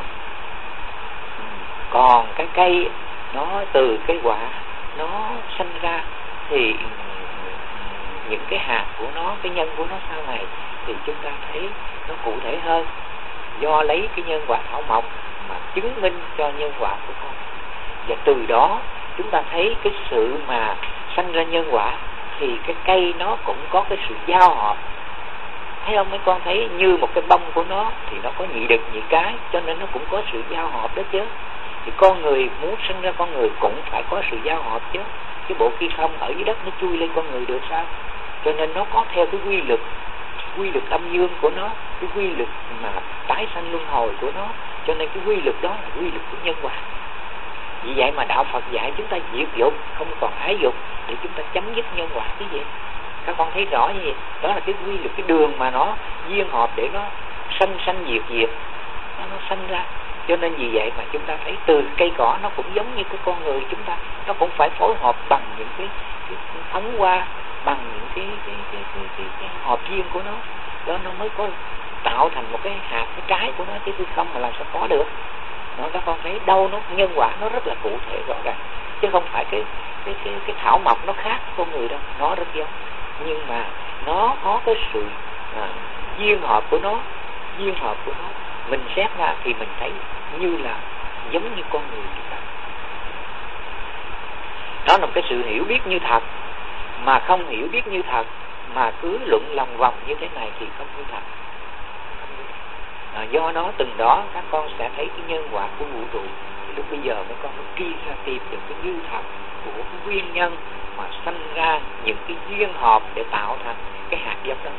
Còn cái cây nó từ cái quả nó sinh ra thì những cái hạt của nó, cái nhân của nó sau này thì chúng ta thấy nó cụ thể hơn, do lấy cái nhân quả Thảo Mộc mà chứng minh cho nhân quả của con. Và từ đó chúng ta thấy cái sự mà sanh ra nhân quả thì cái cây nó cũng có cái sự giao hợp. Thấy không? Mấy con thấy như một cái bông của nó thì nó có nhị đực nhị cái, cho nên nó cũng có sự giao hợp đó chứ. Thì con người muốn sinh ra con người cũng phải có sự giao hợp chứ. Cái bộ khi không ở dưới đất nó chui lên con người được sao? Cho nên nó có theo cái quy luật âm dương của nó, cái quy luật mà tái sanh luân hồi của nó. Cho nên cái quy luật đó là quy luật của nhân quả. Vì vậy mà đạo Phật dạy chúng ta diệt dục, không còn ái dục, để chúng ta chấm dứt nhân quả cái gì. Các con thấy rõ như vậy. Đó là cái quy luật, cái đường mà nó duyên hợp để nó sanh diệt, nó sanh ra. Cho nên vì vậy mà chúng ta thấy từ cây cỏ nó cũng giống như cái con người chúng ta, nó cũng phải phối hợp bằng những cái phóng hoa, bằng những cái hợp duyên của nó, đó nó mới có tạo thành một cái hạt, cái trái của nó, chứ không mà làm sao có được. Nó các con thấy đâu nó nhân quả nó rất là cụ thể rõ ràng. chứ không phải cái thảo mộc nó khác con người đâu, nó rất giống, nhưng mà nó có cái sự duyên hợp của nó, mình xét ra thì mình thấy như là giống như con người chúng ta. Đó là một cái sự hiểu biết như thật, mà không hiểu biết như thật mà cứ luận lòng vòng như thế này thì không như thật. Do đó từng đó các con sẽ thấy cái nhân quả của vũ trụ. Lúc bây giờ mấy con mới đi ra tìm được cái như thật của cái nguyên nhân mà sanh ra những cái duyên hợp để tạo thành cái hạt giống đó.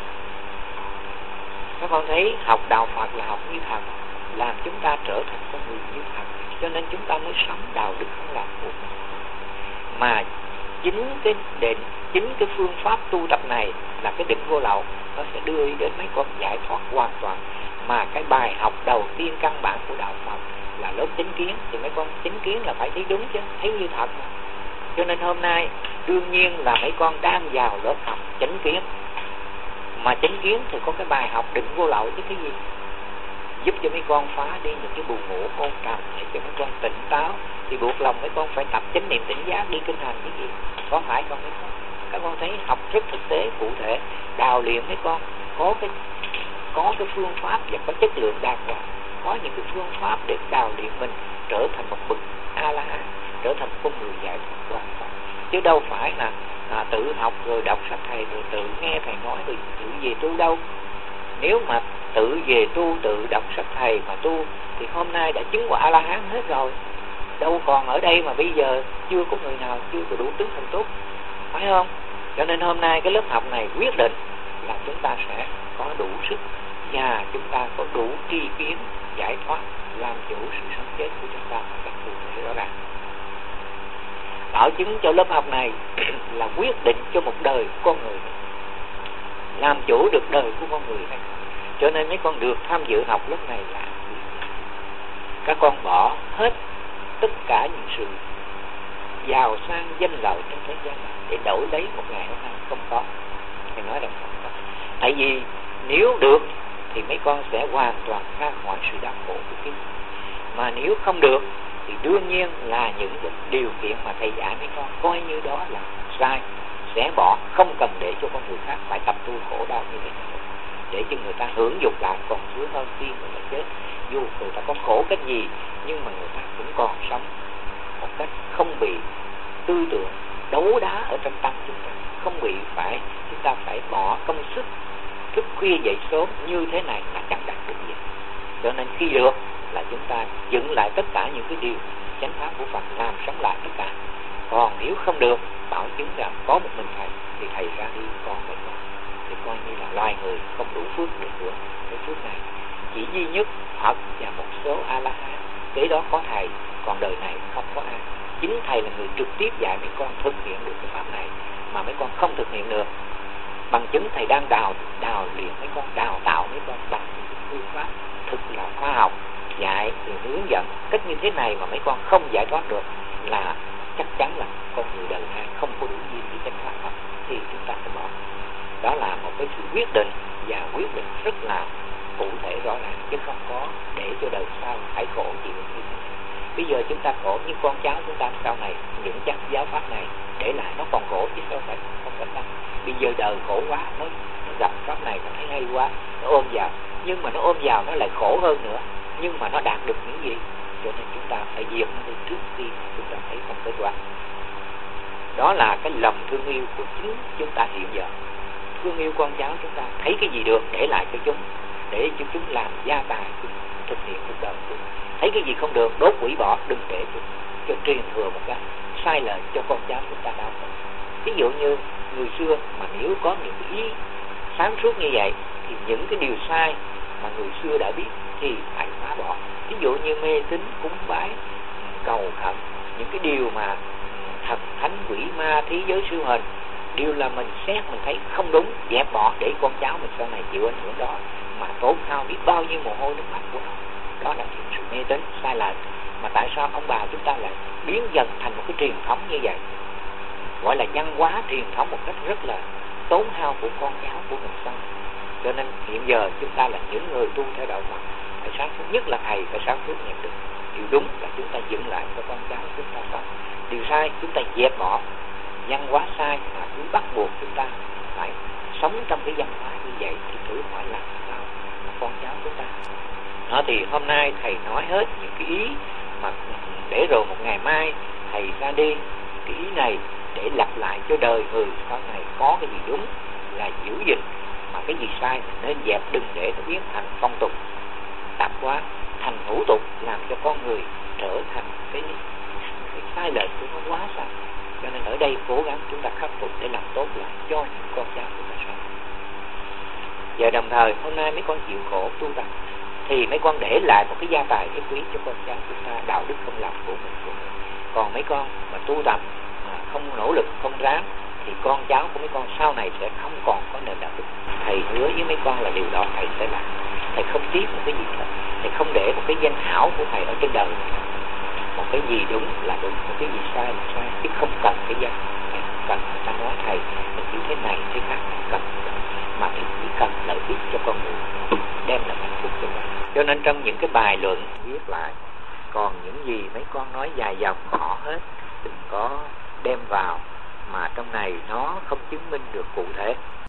Các con thấy học đạo Phật là học như thật, làm chúng ta trở thành con người như thật, cho nên chúng ta mới sống đạo đức không làm của mình. Mà chính cái phương pháp tu tập này là cái định vô lậu, nó sẽ đưa đến mấy con giải thoát hoàn toàn. Mà cái bài học đầu tiên căn bản của đạo Phật là lớp chánh kiến, thì mấy con chánh kiến là phải thấy đúng chứ, thấy như thật mà. Cho nên hôm nay đương nhiên là mấy con đang vào lớp học chánh kiến. Mà chánh kiến thì có cái bài học định vô lậu chứ cái gì, giúp cho mấy con phá đi những cái buồn ngủ ôn trầm, để cho mấy con tỉnh táo. Thì buộc lòng mấy con phải tập chánh niệm tỉnh giác đi kinh hành cái gì, có phải không mấy con? Các con thấy học rất thực tế cụ thể, đào luyện mấy con có cái phương pháp và có chất lượng đàng hoàng, có những cái phương pháp để đào luyện mình trở thành một bậc A-la-hán, trở thành con người giải thoát hoàn toàn, chứ đâu phải là tự học rồi đọc sách thầy rồi tự nghe thầy nói rồi tự về tu đâu. Nếu mà tự về tu, tự đọc sách thầy mà tu thì hôm nay đã chứng quả A-la-hán hết rồi, đâu còn ở đây mà bây giờ chưa có người nào chưa có đủ tướng thành túc, phải không? Cho nên hôm nay cái lớp học này quyết định là chúng ta sẽ có đủ sức và chúng ta có đủ tri kiến giải thoát, làm chủ sự sống chết của chúng ta một cách cụ thể rõ ràng. Bảo chứng cho lớp học này là quyết định cho một đời con người, làm chủ được đời của con người này. Cho nên mấy con được tham dự học lớp này là các con bỏ hết tất cả những sự giàu sang danh lợi trên thế gian này để đổi lấy một ngày hôm nay. Không có, thầy nói rằng không có. Tại vì nếu được thì mấy con sẽ hoàn toàn ra khỏi sự đau khổ của kiếp. Mà nếu không được thì đương nhiên là những điều kiện mà thầy dạy mấy con coi như đó là sai, sẽ bỏ, không cần để cho con người khác phải tập tu khổ đau như thế này, để cho người ta hưởng dục lại còn sướng hơn khi người ta chết. Dù người ta có khổ cái gì nhưng mà người ta cũng còn sống một cách không bị tư tưởng đấu đá ở trong tâm chúng ta, không bị chúng ta phải bỏ công sức thức khuya dậy sớm như thế này là chẳng đạt được gì. Cho nên khi được là chúng ta dựng lại tất cả những cái điều chánh pháp của Phật, làm sống lại tất cả. Còn nếu không được, bảo chứng rằng có một mình thầy thì thầy ra đi, còn vậy thôi thì coi như là loài người không đủ phước để hưởng cái phước này. Chỉ duy nhất Phật và một số A-la-hán, kế đó có thầy, còn đời này không có ai. Chính thầy là người trực tiếp dạy mấy con thực hiện được cái pháp này, mà mấy con không thực hiện được. Bằng chứng thầy đang đào luyện mấy con, đào tạo mấy con bằng những phương pháp thực là khoa học, dạy rồi hướng dẫn cách như thế này mà mấy con không giải thoát được là chắc chắn là con người đời này không có đủ duyên với chánh pháp Phật, thì chúng ta phải bỏ. Đó là một cái sự quyết định, và quyết định rất là cụ thể rõ ràng, chứ không có để cho đời sau phải khổ chịu như thế này. Bây giờ chúng ta khổ, nhưng con cháu chúng ta sau này những chắc giáo pháp này để lại nó còn khổ chứ sao phải không phải đâu. Bây giờ đời khổ quá, nó gặp pháp này nó thấy hay quá, nó ôm vào, nhưng mà nó ôm vào nó lại khổ hơn nữa, nhưng mà nó đạt được những gì? Cho nên chúng ta phải diệt nó đi trước khi chúng ta thấy không kết quả. Đó là cái lòng thương yêu của chính chúng ta hiện giờ. Thương yêu con cháu chúng ta, thấy cái gì được để lại cho chúng, để cho chúng làm gia tài, thực hiện cuộc đời của chúng. Thấy cái gì không được, đốt hủy bỏ, đừng để cho truyền thừa một cái sai lệch cho con cháu chúng ta đau khổ. Ví dụ như người xưa mà nếu có những cái ý sáng suốt như vậy thì những cái điều sai mà người xưa đã biết thì phải phá bỏ. Ví dụ như mê tín, cúng bái, cầu khẩn, những cái điều mà thần thánh quỷ ma thí giới siêu hình, điều là mình xét mình thấy không đúng, dẹp bỏ để con cháu mình sau này chịu ảnh hưởng đó mà tốn hao biết bao nhiêu mồ hôi nước mắt của nó. Đó là sự mê tín sai lệch. Mà tại sao ông bà chúng ta lại biến dần thành một cái truyền thống như vậy, gọi là văn hóa truyền thống một cách rất là tốn hao của con cháu của mình sau. Cho nên hiện giờ chúng ta là những người tu theo đạo Phật phải sáng suốt, nhất là thầy phải sáng suốt nhận được Điều đúng là chúng ta dựng lại cho con cháu chúng ta sống. Điều sai chúng ta dẹp bỏ. Văn hóa sai mà cứ bắt buộc chúng ta phải sống trong cái văn hóa như vậy thì thử hỏi làm sao mà con cháu chúng ta. Đó thì hôm nay thầy nói hết những cái ý mà để rồi một ngày mai thầy ra đi cái ý này để lặp lại cho đời người sau này có cái gì đúng là giữ gìn, mà cái gì sai nên dẹp, đừng để nó biến thành phong tục tạp quá, thành hủ tục, làm cho con người trở thành cái sai lệch của nó quá xa. Cho nên ở đây cố gắng chúng ta khắc phục để làm tốt lại cho những con cháu của ta sau. Và đồng thời hôm nay mấy con chịu khổ tu tập thì mấy con để lại một cái gia tài cái quý cho con cháu chúng ta, đạo đức không làm của mình. Còn mấy con mà tu tập mà không nỗ lực, không ráng thì con cháu của mấy con sau này sẽ không còn có nền đạo đức. Thầy hứa với mấy con là điều đó thầy sẽ làm. Thầy không tiếc một cái gì hết. Thầy không để một cái danh hảo của thầy ở trên đời. Một cái gì đúng là đúng, một cái gì sai là sai, chứ không cần cái danh. Thầy không cần người ta nói thầy mình như thế này thế khác, cần mà thầy chỉ cần lợi ích cho con người, đem lại hạnh phúc cho mình. Cho nên trong những cái bài luận viết lại, còn những gì mấy con nói dài dòng bỏ hết, đừng có đem vào mà trong này nó không chứng minh được cụ thể.